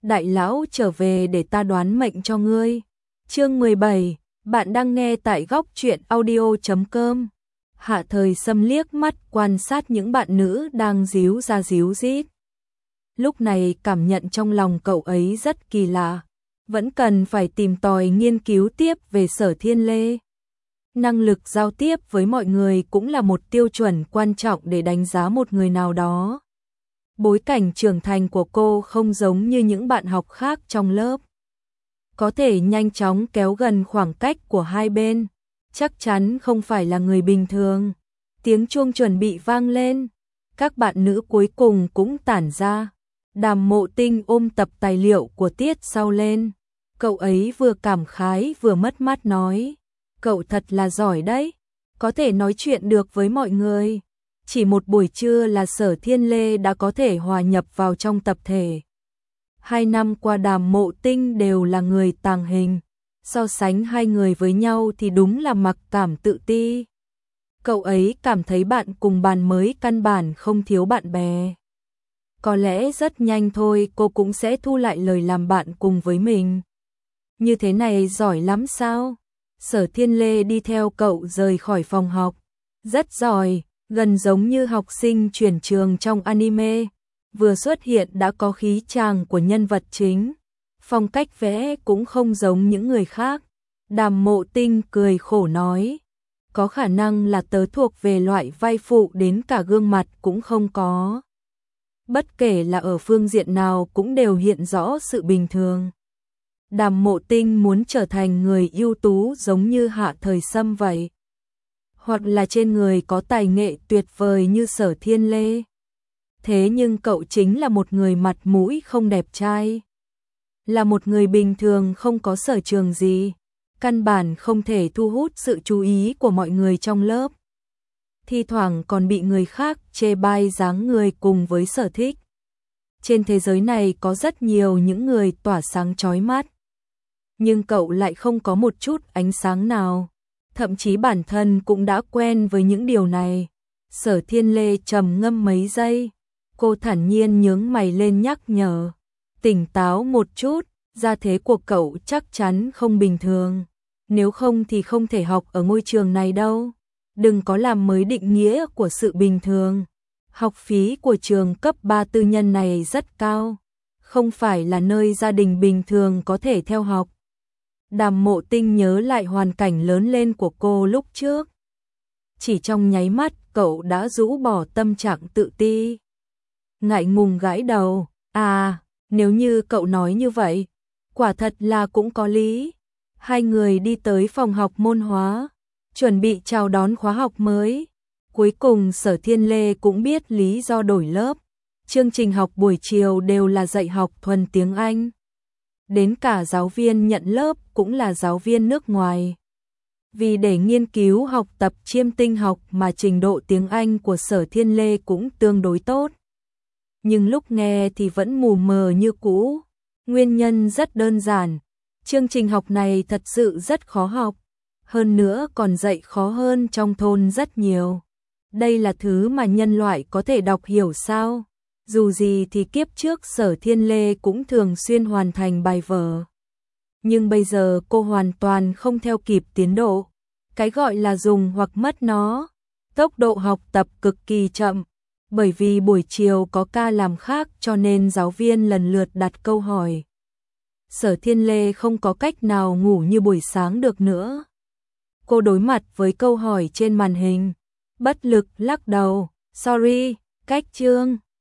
đại lão trở về để ta đoán mệnh cho ngươi. Chương 17, bạn đang nghe tại góc truyện audio.com. Hạ Thời Sâm liếc mắt quan sát những bạn nữ đang díu ra díu dít. Lúc này cảm nhận trong lòng cậu ấy rất kỳ lạ, vẫn cần phải tìm tòi nghiên cứu tiếp về Sở Thiên Lê. Năng lực giao tiếp với mọi người cũng là một tiêu chuẩn quan trọng để đánh giá một người nào đó. Bối cảnh trưởng thành của cô không giống như những bạn học khác trong lớp. Có thể nhanh chóng kéo gần khoảng cách của hai bên, chắc chắn không phải là người bình thường. Tiếng chuông chuẩn bị vang lên, các bạn nữ cuối cùng cũng tản ra. Đàm Mộ Tinh ôm tập tài liệu của tiết sau lên. Cậu ấy vừa cảm khái vừa mất mát nói, cậu thật là giỏi đấy, có thể nói chuyện được với mọi người. Chỉ một buổi trưa là Sở Thiên Lê đã có thể hòa nhập vào trong tập thể. 2 năm qua Đàm Mộ Tinh đều là người tàng hình, so sánh hai người với nhau thì đúng là mặc cảm tự ti. Cậu ấy cảm thấy bạn cùng bàn mới căn bản không thiếu bạn bè. Có lẽ rất nhanh thôi cô cũng sẽ thu lại lời làm bạn cùng với mình. Như thế này giỏi lắm sao? Sở Thiên Lê đi theo cậu rời khỏi phòng học. Rất giỏi, gần giống như học sinh chuyển trường trong anime. Vừa xuất hiện đã có khí chàng của nhân vật chính. Phong cách vẽ cũng không giống những người khác. Đàm Mộ Tinh cười khổ nói, có khả năng là tớ thuộc về loại vai phụ đến cả gương mặt cũng không có. Bất kể là ở phương diện nào cũng đều hiện rõ sự bình thường. Đàm Mộ Tinh muốn trở thành người ưu tú giống như Hạ Thời Sâm vậy, hoặc là trên người có tài nghệ tuyệt vời như Sở Thiên Lê. Thế nhưng cậu chính là một người mặt mũi không đẹp trai, là một người bình thường không có sở trường gì, căn bản không thể thu hút sự chú ý của mọi người trong lớp. Thi thoảng còn bị người khác chê bai dáng người cùng với sở thích. Trên thế giới này có rất nhiều những người tỏa sáng chói mắt, nhưng cậu lại không có một chút ánh sáng nào, thậm chí bản thân cũng đã quen với những điều này. Sở Thiên Lê trầm ngâm mấy giây, cô thản nhiên nhướng mày lên nhắc nhở, tỉnh táo một chút, gia thế của cậu chắc chắn không bình thường, nếu không thì không thể học ở ngôi trường này đâu. Đừng có làm mới định nghĩa của sự bình thường. Học phí của trường cấp 3 tư nhân này rất cao, không phải là nơi gia đình bình thường có thể theo học. Đàm Mộ Tinh nhớ lại hoàn cảnh lớn lên của cô lúc trước. Chỉ trong nháy mắt cậu đã rũ bỏ tâm trạng tự ti. Ngại ngùng gãi đầu, nếu như cậu nói như vậy, quả thật là cũng có lý. Hai người đi tới phòng học môn hóa, chuẩn bị chào đón khóa học mới. Cuối cùng Sở Thiên Lê cũng biết lý do đổi lớp. Chương trình học buổi chiều đều là dạy học thuần tiếng Anh. Đến cả giáo viên nhận lớp cũng là giáo viên nước ngoài. Vì để nghiên cứu học tập chiêm tinh học mà trình độ tiếng Anh của Sở Thiên Lê cũng tương đối tốt. Nhưng lúc nghe thì vẫn mù mờ như cũ. Nguyên nhân rất đơn giản. Chương trình học này thật sự rất khó học. Hơn nữa còn dạy khó hơn trong thôn rất nhiều. Đây là thứ mà nhân loại có thể đọc hiểu sao? Dù gì thì kiếp trước Sở Thiên Lê cũng thường xuyên hoàn thành bài vở. Nhưng bây giờ cô hoàn toàn không theo kịp tiến độ. Cái gọi là dùng hoặc mất nó. Tốc độ học tập cực kỳ chậm. Bởi vì buổi chiều có ca làm khác cho nên giáo viên lần lượt đặt câu hỏi. Sở Thiên Lê không có cách nào ngủ như buổi sáng được nữa. Cô đối mặt với câu hỏi trên màn hình, bất lực lắc đầu, sorry, cách chương.